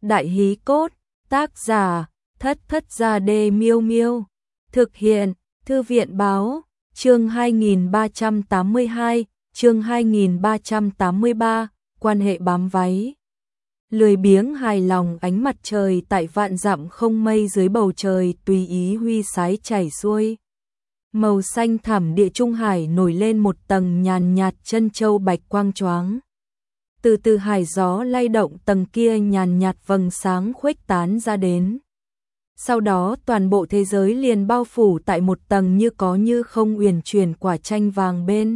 Đại hí cốt, tác giả, Thất Thất Gia Đê Miêu Miêu. Thực hiện, Thư viện báo, chương 2382, chương 2383, quan hệ bám váy. Lười biếng hài lòng ánh mặt trời tại vạn dặm không mây dưới bầu trời tùy ý huy sái chảy xuôi. Màu xanh thẳm địa trung hải nổi lên một tầng nhàn nhạt chân châu bạch quang choáng. Từ từ hải gió lay động tầng kia nhàn nhạt vầng sáng khuếch tán ra đến. Sau đó toàn bộ thế giới liền bao phủ tại một tầng như có như không uyển chuyển quả chanh vàng bên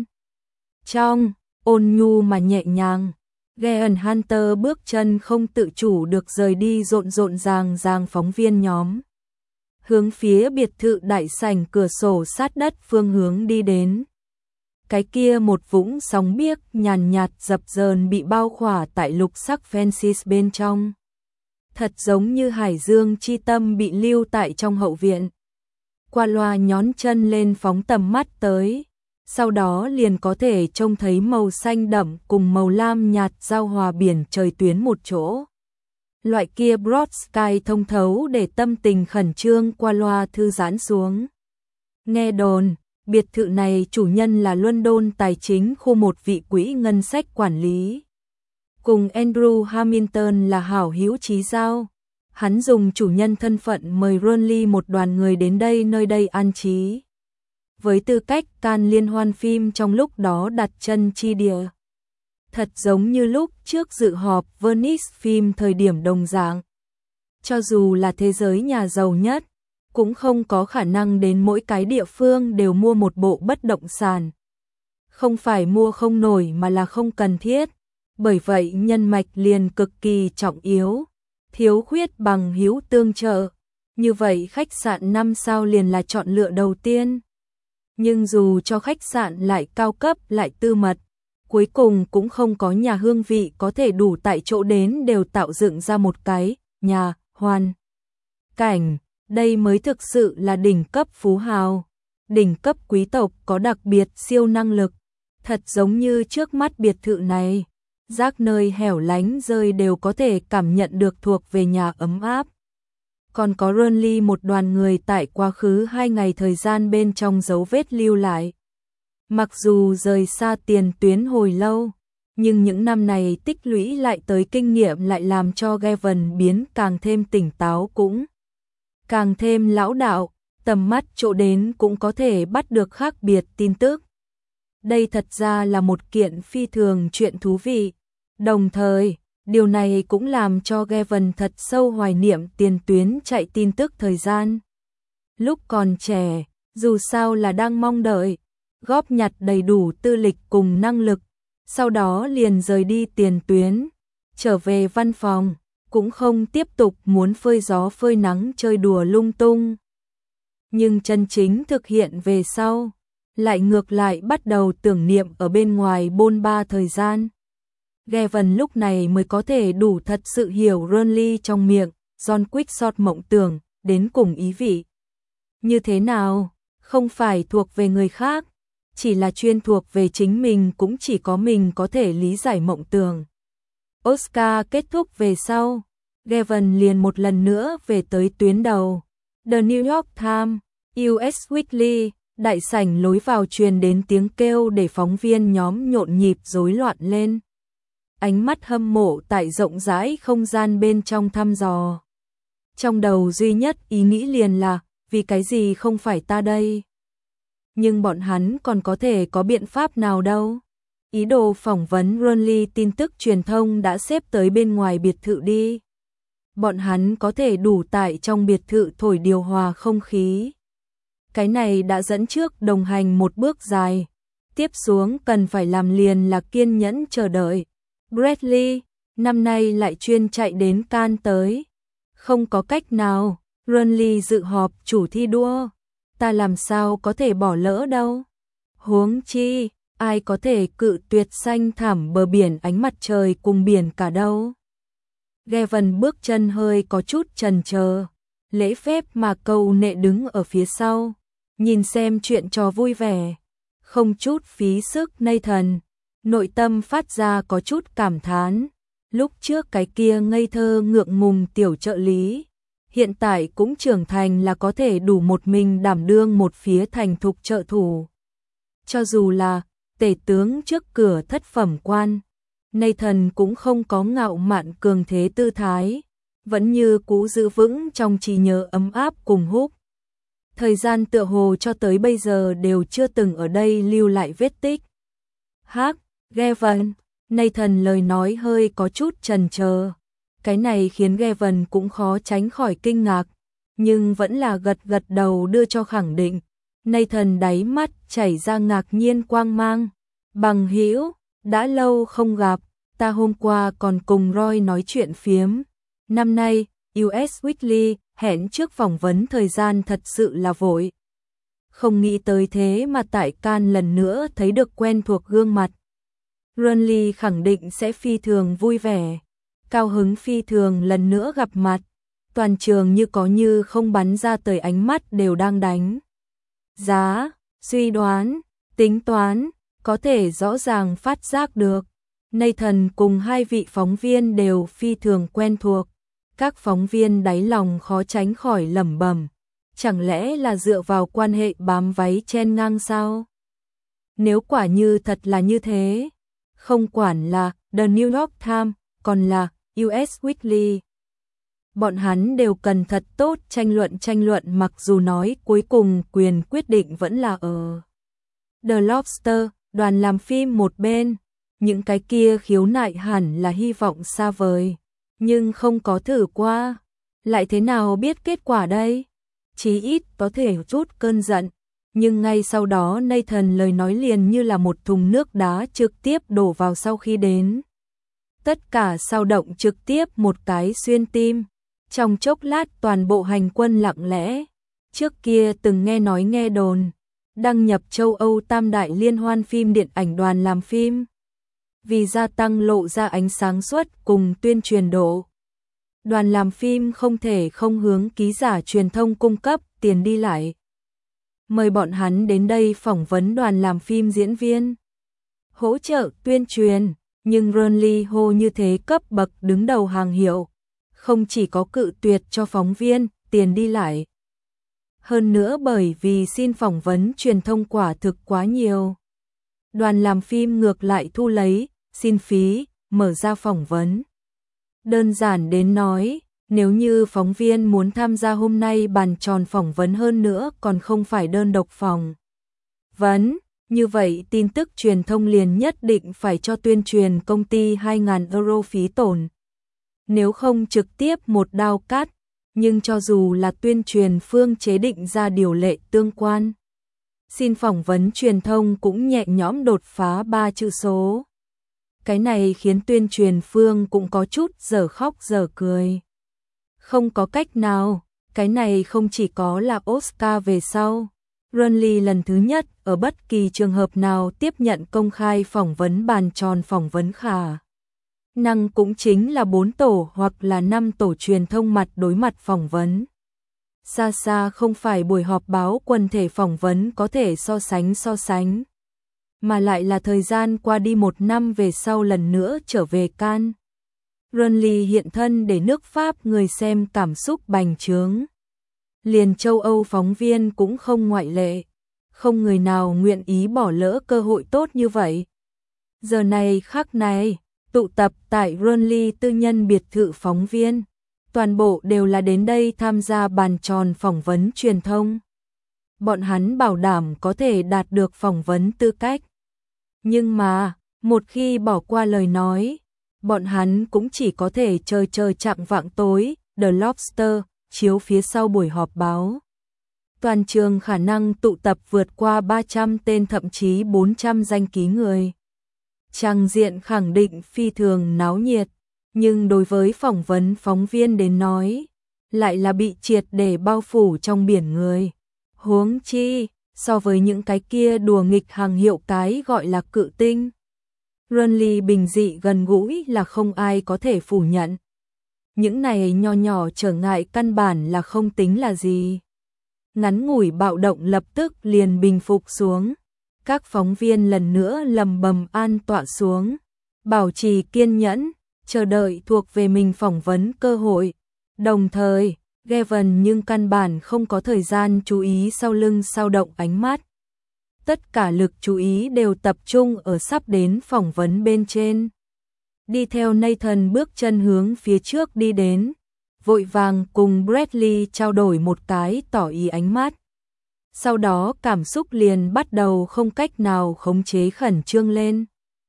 trong, ôn nhu mà nhẹ nhàng. Giant Hunter bước chân không tự chủ được rời đi rộn ràng phóng viên nhóm. Hướng phía biệt thự đại sảnh cửa sổ sát đất phương hướng đi đến. Cái kia một vũng sóng biếc nhàn nhạt dập dờn bị bao khỏa tại lục sắc fences bên trong. Thật giống như hải dương chi tâm bị lưu tại trong hậu viện. Qua loa nhón chân lên phóng tầm mắt tới. Sau đó liền có thể trông thấy màu xanh đậm cùng màu lam nhạt giao hòa biển trời tuyến một chỗ. Loại kia broad sky thông thấu để tâm tình khẩn trương qua loa thư giãn xuống. Nghe đồn, biệt thự này chủ nhân là London tài chính khu một vị quỹ ngân sách quản lý. Cùng Andrew Hamilton là hảo hữu chí giao. Hắn dùng chủ nhân thân phận mời Ronly một đoàn người đến nơi đây an trí. Với tư cách can liên hoan phim trong lúc đó đặt chân chi địa. Thật giống như lúc trước dự họp Venice phim thời điểm đồng dạng. Cho dù là thế giới nhà giàu nhất, cũng không có khả năng đến mỗi cái địa phương đều mua một bộ bất động sản. Không phải mua không nổi mà là không cần thiết. Bởi vậy nhân mạch liền cực kỳ trọng yếu. Thiếu khuyết bằng hữu tương trợ. Như vậy khách sạn 5 sao liền là chọn lựa đầu tiên. Nhưng dù cho khách sạn lại cao cấp lại tư mật, cuối cùng cũng không có nhà hương vị có thể đủ tại chỗ đến đều tạo dựng ra một cái nhà hoàn cảnh. Đây mới thực sự là đỉnh cấp phú hào, đỉnh cấp quý tộc có đặc biệt siêu năng lực. Thật giống như trước mắt biệt thự này, rác nơi hẻo lánh rơi đều có thể cảm nhận được thuộc về nhà ấm áp. Còn có Ronly một đoàn người tại quá khứ 2 ngày thời gian bên trong dấu vết lưu lại. Mặc dù rời xa tiền tuyến hồi lâu, nhưng những năm này tích lũy lại tới kinh nghiệm lại làm cho Gavin biến càng thêm tỉnh táo cũng càng thêm lão đạo, tầm mắt chỗ đến cũng có thể bắt được khác biệt tin tức. Đây thật ra là một kiện phi thường chuyện thú vị. Đồng thời, điều này cũng làm cho Gavin thật sâu hoài niệm tiền tuyến chạy tin tức thời gian. Lúc còn trẻ, dù sao là đang mong đợi, góp nhặt đầy đủ tư lịch cùng năng lực, sau đó liền rời đi tiền tuyến, trở về văn phòng, cũng không tiếp tục muốn phơi gió phơi nắng chơi đùa lung tung. Nhưng chân chính thực hiện về sau, lại ngược lại bắt đầu tưởng niệm ở bên ngoài bôn ba thời gian. Gavin lúc này mới có thể đủ thật sự hiểu Ronly trong miệng, John Quickshot mộng tưởng, đến cùng ý vị. Như thế nào, không phải thuộc về người khác, chỉ là chuyên thuộc về chính mình cũng chỉ có mình có thể lý giải mộng tưởng. Oscar kết thúc về sau, Gavin liền một lần nữa về tới tuyến đầu. The New York Times, US Weekly, đại sảnh lối vào truyền đến tiếng kêu để phóng viên nhóm nhộn nhịp rối loạn lên. Ánh mắt hâm mộ tại rộng rãi không gian bên trong thăm dò. Trong đầu duy nhất ý nghĩ liền là, vì cái gì không phải ta đây? Nhưng bọn hắn còn có thể có biện pháp nào đâu? Ý đồ phỏng vấn Ronly tin tức truyền thông đã xếp tới bên ngoài biệt thự đi. Bọn hắn có thể đủ tại trong biệt thự thổi điều hòa không khí. Cái này đã dẫn trước đồng hành một bước dài. Tiếp xuống cần phải làm liền là kiên nhẫn chờ đợi. Bradley, năm nay lại chuyên chạy đến Cannes tới. Không có cách nào, Ronly dự họp chủ thi đua. Ta làm sao có thể bỏ lỡ đâu. Huống chi, ai có thể cự tuyệt xanh thẳm bờ biển ánh mặt trời cùng biển cả đâu. Gavin bước chân hơi có chút chần chờ, lễ phép mà câu nệ đứng ở phía sau, nhìn xem chuyện trò vui vẻ, không chút phí sức Nathan, nội tâm phát ra có chút cảm thán. Lúc trước cái kia ngây thơ ngượng ngùng tiểu trợ lý, hiện tại cũng trưởng thành là có thể đủ một mình đảm đương một phía thành thục trợ thủ. Cho dù là tể tướng trước cửa thất phẩm quan, Nathan cũng không có ngạo mạn cường thế tư thái, vẫn như cũ giữ vững trong trí nhớ ấm áp cùng Húc. Thời gian tựa hồ cho tới bây giờ đều chưa từng ở đây lưu lại vết tích. Hắc, Gavin, Nathan lời nói hơi có chút chần chờ. Cái này khiến Gavin cũng khó tránh khỏi kinh ngạc, nhưng vẫn là gật gật đầu đưa cho khẳng định. Nathan đáy mắt chảy ra ngạc nhiên quang mang. Bằng hữu, đã lâu không gặp, ta hôm qua còn cùng Roy nói chuyện phiếm. Năm nay, US Weekly hẹn trước phỏng vấn thời gian thật sự là vội. Không nghĩ tới thế mà tại Cannes lần nữa thấy được quen thuộc gương mặt. Runley khẳng định sẽ phi thường vui vẻ, cao hứng phi thường lần nữa gặp mặt. Toàn trường như có như không bắn ra tới ánh mắt đều đang đánh giá, suy đoán, tính toán, có thể rõ ràng phát giác được. Nathan cùng hai vị phóng viên đều phi thường quen thuộc. Các phóng viên đáy lòng khó tránh khỏi lẩm bẩm, chẳng lẽ là dựa vào quan hệ bám váy chen ngang sao? Nếu quả như thật là như thế, không quản là The New York Times, còn là US Weekly, bọn hắn đều cần thật tốt tranh luận mặc dù nói cuối cùng quyền quyết định vẫn là ở The Lobster, đoàn làm phim một bên, những cái kia khiếu nại hẳn là hy vọng xa vời. Nhưng không có thử qua, lại thế nào biết kết quả đây? Chí ít có thể chút cơn giận, nhưng ngay sau đó Nathan lời nói liền như là một thùng nước đá trực tiếp đổ vào sau khi đến. Tất cả sao động trực tiếp một cái xuyên tim, trong chốc lát toàn bộ hành quân lặng lẽ. Trước kia từng nghe nói nghe đồn, đăng nhập châu Âu tam đại liên hoan phim điện ảnh đoàn làm phim. Vì gia tăng lộ ra ánh sáng suất cùng tuyên truyền độ, đoàn làm phim không thể không hướng ký giả truyền thông cung cấp tiền đi lại. Mời bọn hắn đến đây phỏng vấn đoàn làm phim diễn viên, hỗ trợ tuyên truyền, nhưng Runley hô như thế cấp bậc đứng đầu hàng hiệu, không chỉ có cự tuyệt cho phóng viên tiền đi lại. Hơn nữa bởi vì xin phỏng vấn truyền thông quả thực quá nhiều. Đoàn làm phim ngược lại thu lấy, xin phí, mở ra phỏng vấn. Đơn giản đến nói, nếu như phóng viên muốn tham gia hôm nay bàn tròn phỏng vấn hơn nữa còn không phải đơn độc phỏng vấn, như vậy tin tức truyền thông liền nhất định phải cho tuyên truyền công ty 2.000 euro phí tổn. Nếu không trực tiếp một đao cắt, nhưng cho dù là tuyên truyền phương chế định ra điều lệ tương quan, xin phỏng vấn truyền thông cũng nhẹ nhõm đột phá 3 chữ số. Cái này khiến tuyên truyền phương cũng có chút dở khóc dở cười. Không có cách nào, cái này không chỉ có là Oscar về sau. Runley lần thứ nhất ở bất kỳ trường hợp nào tiếp nhận công khai phỏng vấn bàn tròn phỏng vấn khả năng cũng chính là 4 tổ hoặc là 5 tổ truyền thông mặt đối mặt phỏng vấn. Xa xa không phải buổi họp báo quần thể phỏng vấn có thể so sánh, mà lại là thời gian qua đi 1 năm về sau lần nữa trở về Cannes. Runley hiện thân để nước Pháp người xem cảm xúc bành trướng. Liền châu Âu phóng viên cũng không ngoại lệ, không người nào nguyện ý bỏ lỡ cơ hội tốt như vậy. Giờ này khắc này, tụ tập tại Runley tư nhân biệt thự phóng viên, toàn bộ đều là đến đây tham gia bàn tròn phỏng vấn truyền thông. Bọn hắn bảo đảm có thể đạt được phỏng vấn tư cách. Nhưng mà, một khi bỏ qua lời nói, bọn hắn cũng chỉ có thể chờ chạng vạng tối, The Lobster, chiếu phía sau buổi họp báo. Toàn trường khả năng tụ tập vượt qua 300 tên thậm chí 400 danh ký người. Trang diện khẳng định phi thường náo nhiệt, nhưng đối với phỏng vấn phóng viên đến nói, lại là bị triệt để bao phủ trong biển người. Huống chi, so với những cái kia đùa nghịch hàng hiệu cái gọi là cự tinh, Runley bình dị gần gũi là không ai có thể phủ nhận. Những này nho nhỏ trở ngại căn bản là không tính là gì. Ngắn ngủi bạo động lập tức liền bình phục xuống. Các phóng viên lần nữa lầm bầm an tọa xuống, bảo trì kiên nhẫn, chờ đợi thuộc về mình phỏng vấn cơ hội. Đồng thời, Gavin nhưng căn bản không có thời gian chú ý sau lưng sao động ánh mắt. Tất cả lực chú ý đều tập trung ở sắp đến phỏng vấn bên trên. Đi theo Nathan bước chân hướng phía trước đi đến, vội vàng cùng Bradley trao đổi một cái tỏ ý ánh mắt. Sau đó cảm xúc liền bắt đầu không cách nào khống chế khẩn trương lên.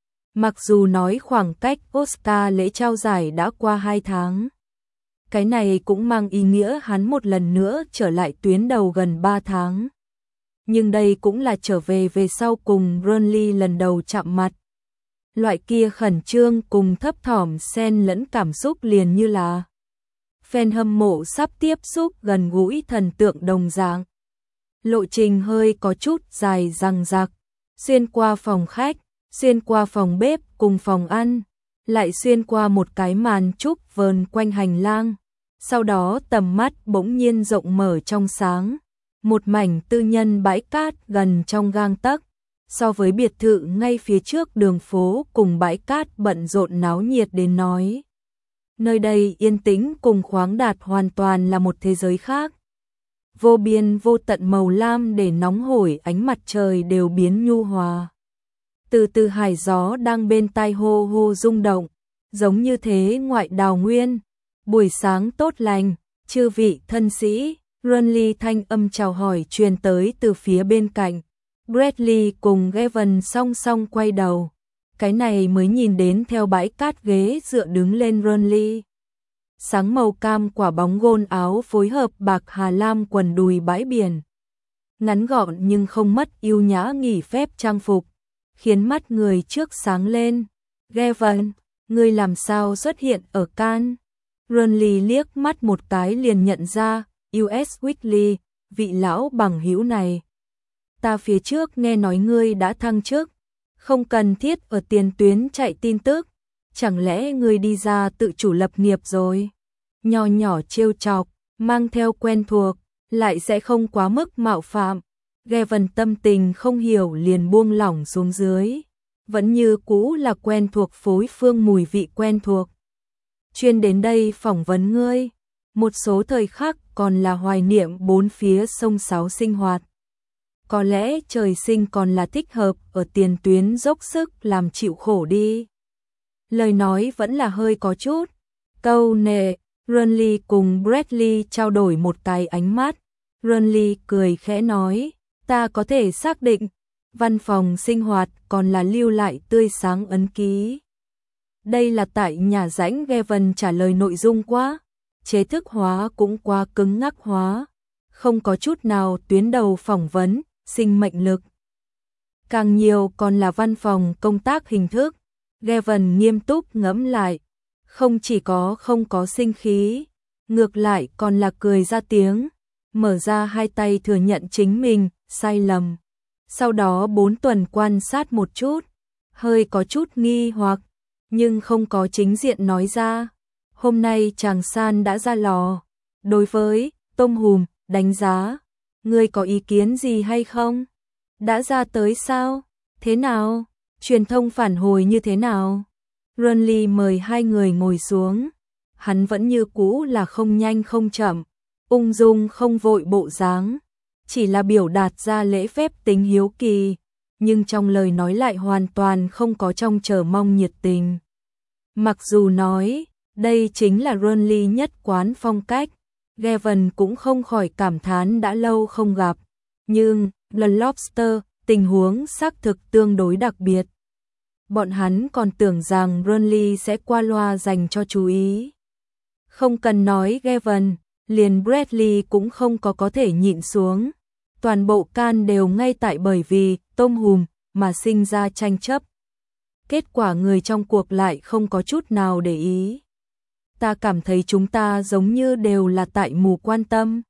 Mặc dù nói khoảng cách Oscar lễ trao giải đã qua 2 tháng. Cái này cũng mang ý nghĩa hắn một lần nữa trở lại tuyến đầu gần 3 tháng. Nhưng đây cũng là trở về sau cùng Burnley lần đầu chạm mặt. Loại kia khẩn trương cùng thấp thỏm xen lẫn cảm xúc liền như là fan hâm mộ sắp tiếp xúc gần gũi thần tượng đồng dạng. Lộ trình hơi có chút dài dằng dặc, xuyên qua phòng khách, xuyên qua phòng bếp cùng phòng ăn, lại xuyên qua một cái màn trúc vờn quanh hành lang. Sau đó tầm mắt bỗng nhiên rộng mở trong sáng, một mảnh tư nhân bãi cát gần trong gang tấc, so với biệt thự ngay phía trước đường phố cùng bãi cát bận rộn náo nhiệt đến nói. Nơi đây yên tĩnh cùng khoáng đạt hoàn toàn là một thế giới khác. Vô biên vô tận màu lam để nóng hổi ánh mặt trời đều biến nhu hòa. Từ từ hải gió đang bên tai hô hô rung động, giống như thế ngoại đào nguyên. Buổi sáng tốt lành, chư vị thân sĩ, Burnley thanh âm chào hỏi truyền tới từ phía bên cạnh. Bradley cùng Gavin song song quay đầu. Cái này mới nhìn đến theo bãi cát ghế dựa đứng lên Burnley. Sáng màu cam quả bóng gôn áo phối hợp bạc hà lam quần đùi bãi biển. Ngắn gọn nhưng không mất yêu nhã nghỉ phép trang phục, khiến mắt người trước sáng lên. Gavin, ngươi làm sao xuất hiện ở Cannes? Burnley liếc mắt một cái liền nhận ra, US Weekly, vị lão bằng hữu này. Ta phía trước nghe nói ngươi đã thăng chức, không cần thiết ở tiền tuyến chạy tin tức, chẳng lẽ ngươi đi ra tự chủ lập nghiệp rồi? Nho nhỏ trêu chọc, mang theo quen thuộc, lại sẽ không quá mức mạo phạm. Gavin tâm tình không hiểu liền buông lỏng xuống dưới, vẫn như cũ là quen thuộc phối phương mùi vị quen thuộc. Chuyên đến đây phỏng vấn ngươi, một số thời khắc còn là hoài niệm bốn phía sông sáo sinh hoạt. Có lẽ trời sinh còn là thích hợp ở tiền tuyến dốc sức làm chịu khổ đi. Lời nói vẫn là hơi có chút câu nệ. Burnley cùng Bradley trao đổi một cái ánh mắt. Burnley cười khẽ nói, ta có thể xác định, văn phòng sinh hoạt còn là lưu lại tươi sáng ấn ký. Đây là tại nhà rãnh. Gavin trả lời nội dung quá chế thức hóa cũng quá cứng ngắc hóa, không có chút nào tuyến đầu phỏng vấn, sinh mệnh lực. Càng nhiều còn là văn phòng công tác hình thức. Gavin nghiêm túc ngẫm lại, không chỉ có không có sinh khí, ngược lại còn là cười ra tiếng, mở ra hai tay thừa nhận chính mình sai lầm. Sau đó 4 tuần quan sát một chút, hơi có chút nghi hoặc, nhưng không có chính diện nói ra. Hôm nay chàng san đã ra lò, đối với tôm hùm đánh giá, ngươi có ý kiến gì hay không? Đã ra tới sao? Thế nào? Truyền thông phản hồi như thế nào? Burnley mời hai người ngồi xuống, hắn vẫn như cũ là không nhanh không chậm, ung dung không vội bộ dáng, chỉ là biểu đạt ra lễ phép tính hiếu kỳ, nhưng trong lời nói lại hoàn toàn không có trong chờ mong nhiệt tình. Mặc dù nói, đây chính là Burnley nhất quán phong cách, Gavin cũng không khỏi cảm thán đã lâu không gặp, nhưng The Lobster, tình huống xác thực tương đối đặc biệt. Bọn hắn còn tưởng rằng Burnley sẽ qua loa dành cho chú ý. Không cần nói Gavin, liền Bradley cũng không có thể nhịn xuống. Toàn bộ Cannes đều ngay tại bởi vì tôm hùm mà sinh ra tranh chấp. Kết quả người trong cuộc lại không có chút nào để ý. Ta cảm thấy chúng ta giống như đều là tại mù quan tâm.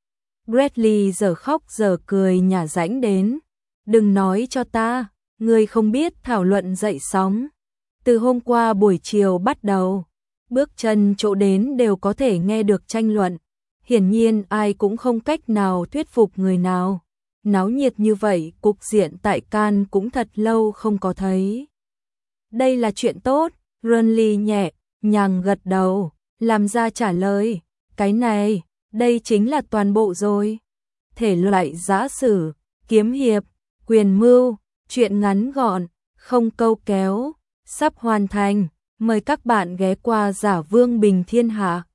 Bradley giờ khóc giờ cười nhả rãnh đến. Đừng nói cho ta, ngươi không biết thảo luận dậy sóng. Từ hôm qua buổi chiều bắt đầu, bước chân chỗ đến đều có thể nghe được tranh luận. Hiển nhiên ai cũng không cách nào thuyết phục người nào. Náo nhiệt như vậy, cục diện tại Cannes cũng thật lâu không có thấy. Đây là chuyện tốt, Burnley nhẹ nhàng gật đầu, làm ra trả lời, cái này, đây chính là toàn bộ rồi. Thể loại giã sử, kiếm hiệp, quyền mưu, truyện ngắn gọn, không câu kéo, sắp hoàn thành. Mời các bạn ghé qua Giả Vương Bình Thiên Hạ.